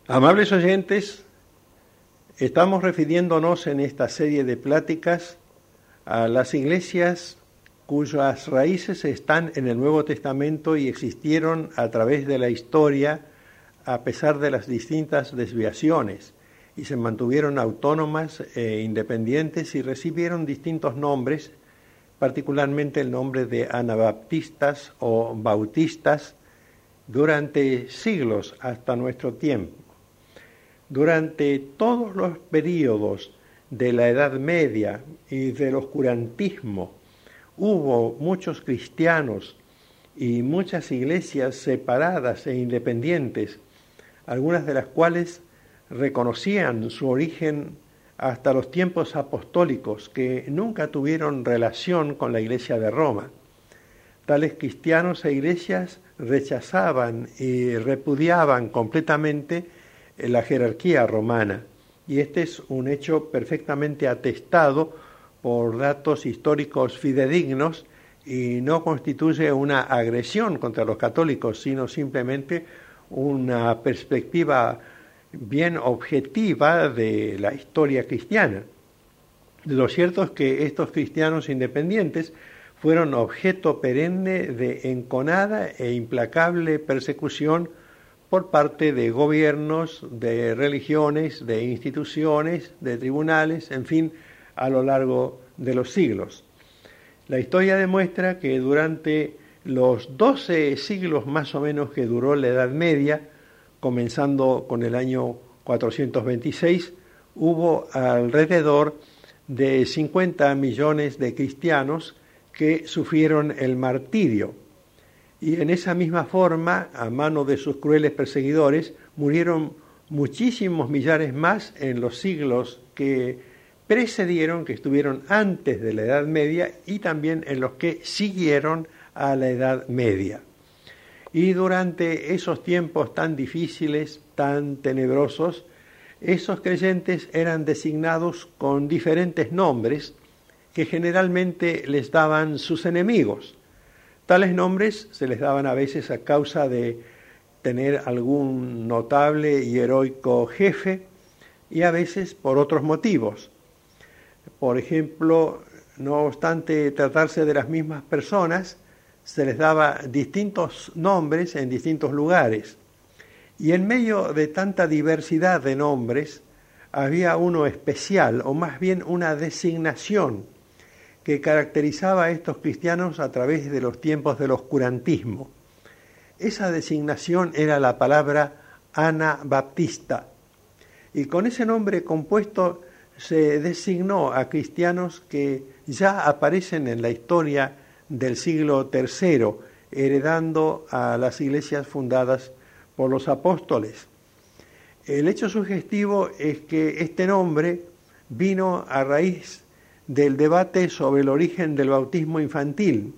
Amables oyentes, estamos refiriéndonos en esta serie de pláticas a las iglesias cuyas raíces están en el Nuevo Testamento y existieron a través de la historia a pesar de las distintas desviaciones, y se mantuvieron autónomas e independientes y recibieron distintos nombres, particularmente el nombre de anabaptistas o bautistas, durante siglos hasta nuestro tiempo. Durante todos los períodos de la Edad Media y del oscurantismo hubo muchos cristianos y muchas iglesias separadas e independientes, algunas de las cuales reconocían su origen hasta los tiempos apostólicos, que nunca tuvieron relación con la Iglesia de Roma. Tales cristianos e iglesias rechazaban y repudiaban completamente la jerarquía romana, y este es un hecho perfectamente atestado por datos históricos fidedignos y no constituye una agresión contra los católicos, sino simplemente una perspectiva bien objetiva de la historia cristiana. Lo cierto es que estos cristianos independientes fueron objeto perenne de enconada e implacable persecución por parte de gobiernos, de religiones, de instituciones, de tribunales, en fin, a lo largo de los siglos. La historia demuestra que durante los 12 siglos más o menos que duró la Edad Media, comenzando con el año 426, hubo alrededor de 50 millones de cristianos que sufrieron el martirio. Y en esa misma forma, a mano de sus crueles perseguidores, murieron muchísimos millares más en los siglos que precedieron, que estuvieron antes de la Edad Media, y también en los que siguieron a la Edad Media. Y durante esos tiempos tan difíciles, tan tenebrosos, esos creyentes eran designados con diferentes nombres que generalmente les daban sus enemigos. Tales nombres se les daban a veces a causa de tener algún notable y heroico jefe, y a veces por otros motivos. Por ejemplo, no obstante tratarse de las mismas personas, se les daba distintos nombres en distintos lugares. Y en medio de tanta diversidad de nombres, había uno especial, o más bien una designación, que caracterizaba a estos cristianos a través de los tiempos del oscurantismo. Esa designación era la palabra anabaptista, y con ese nombre compuesto se designó a cristianos que ya aparecen en la historia del siglo III, heredando a las iglesias fundadas por los apóstoles. El hecho sugestivo es que este nombre vino a raíz del debate sobre el origen del bautismo infantil,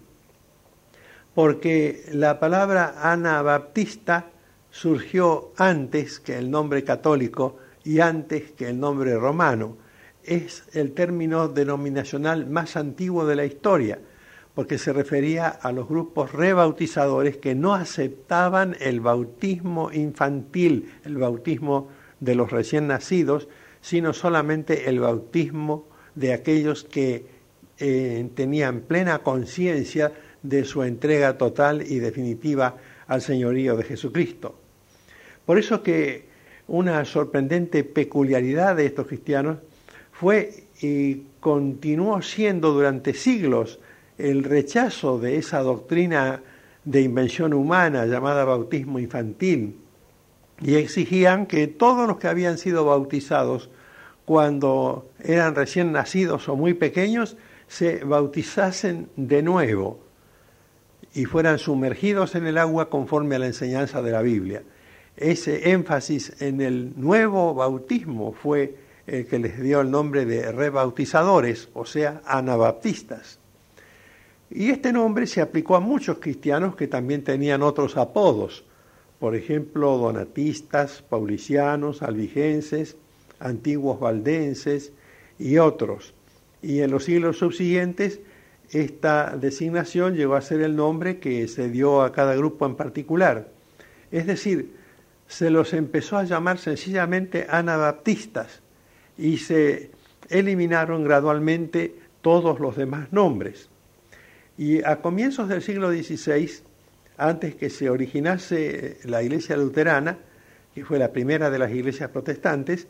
porque la palabra anabaptista surgió antes que el nombre católico y antes que el nombre romano. Es el término denominacional más antiguo de la historia, porque se refería a los grupos rebautizadores que no aceptaban el bautismo infantil, el bautismo de los recién nacidos, sino solamente el bautismo de aquellos que tenían plena conciencia de su entrega total y definitiva al señorío de Jesucristo. Por eso que una sorprendente peculiaridad de estos cristianos fue y continuó siendo durante siglos el rechazo de esa doctrina de invención humana llamada bautismo infantil, y exigían que todos los que habían sido bautizados cuando eran recién nacidos o muy pequeños se bautizasen de nuevo y fueran sumergidos en el agua conforme a la enseñanza de la Biblia. Ese énfasis en el nuevo bautismo fue el que les dio el nombre de rebautizadores, o sea, anabaptistas. Y este nombre se aplicó a muchos cristianos que también tenían otros apodos, por ejemplo, donatistas, paulicianos, albigenses, antiguos valdenses y otros. Y en los siglos subsiguientes, esta designación llegó a ser el nombre que se dio a cada grupo en particular. Es decir, se los empezó a llamar sencillamente anabaptistas y se eliminaron gradualmente todos los demás nombres. Y a comienzos del siglo XVI, antes que se originase la Iglesia Luterana, que fue la primera de las iglesias protestantes,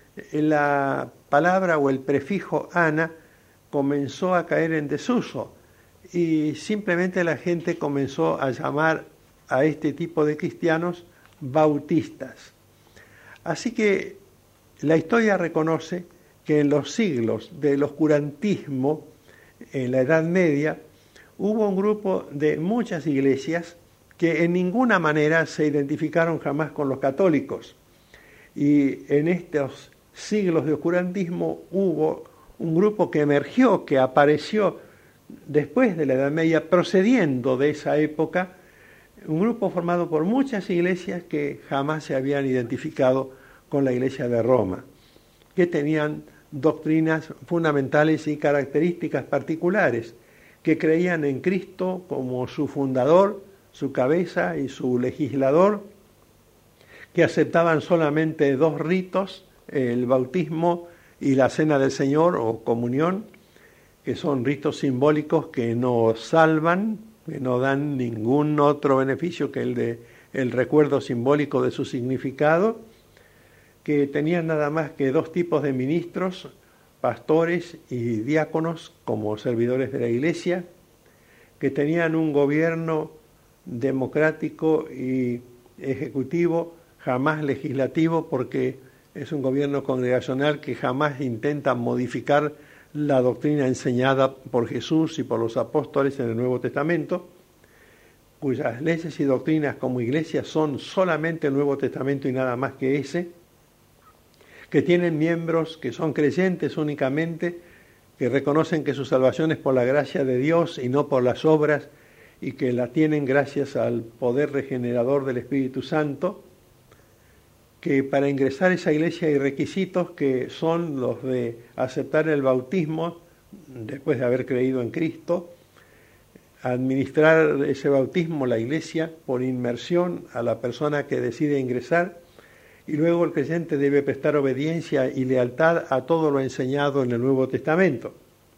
la palabra o el prefijo ana comenzó a caer en desuso y simplemente la gente comenzó a llamar a este tipo de cristianos bautistas. Así que la historia reconoce que en los siglos del oscurantismo, en la Edad Media, hubo un grupo de muchas iglesias que en ninguna manera se identificaron jamás con los católicos. Y en estos siglos de oscurantismo hubo un grupo que emergió, que apareció después de la Edad Media, procediendo de esa época, un grupo formado por muchas iglesias que jamás se habían identificado con la Iglesia de Roma, que tenían doctrinas fundamentales y características particulares, que creían en Cristo como su fundador, su cabeza y su legislador, que aceptaban solamente dos ritos, el bautismo y la cena del Señor o comunión, que son ritos simbólicos que no salvan, que no dan ningún otro beneficio que el recuerdo simbólico de su significado, que tenían nada más que dos tipos de ministros, pastores y diáconos como servidores de la Iglesia, que tenían un gobierno democrático y ejecutivo, jamás legislativo, porque es un gobierno congregacional que jamás intenta modificar la doctrina enseñada por Jesús y por los apóstoles en el Nuevo Testamento, cuyas leyes y doctrinas como iglesia son solamente el Nuevo Testamento y nada más que ese, que tienen miembros que son creyentes únicamente, que reconocen que su salvación es por la gracia de Dios y no por las obras, y que la tienen gracias al poder regenerador del Espíritu Santo, que para ingresar a esa iglesia hay requisitos que son los de aceptar el bautismo después de haber creído en Cristo, administrar ese bautismo, la iglesia, por inmersión a la persona que decide ingresar, y luego el creyente debe prestar obediencia y lealtad a todo lo enseñado en el Nuevo Testamento.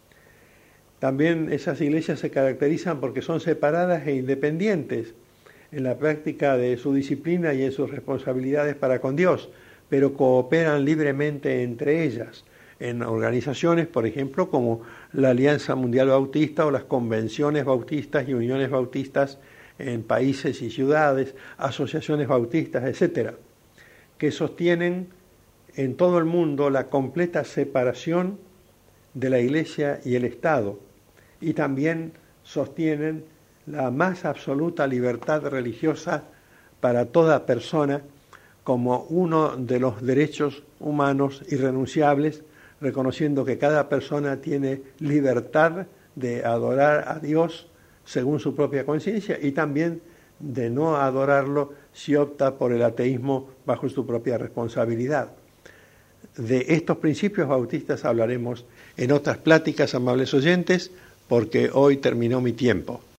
También esas iglesias se caracterizan porque son separadas e independientes en la práctica de su disciplina y en sus responsabilidades para con Dios, pero cooperan libremente entre ellas en organizaciones, por ejemplo, como la Alianza Mundial Bautista o las convenciones bautistas y uniones bautistas en países y ciudades, asociaciones bautistas, etcétera, que sostienen en todo el mundo la completa separación de la Iglesia y el Estado, y también sostienen la más absoluta libertad religiosa para toda persona como uno de los derechos humanos irrenunciables, reconociendo que cada persona tiene libertad de adorar a Dios según su propia conciencia y también de no adorarlo si opta por el ateísmo bajo su propia responsabilidad. De estos principios bautistas hablaremos en otras pláticas, amables oyentes, porque hoy terminó mi tiempo.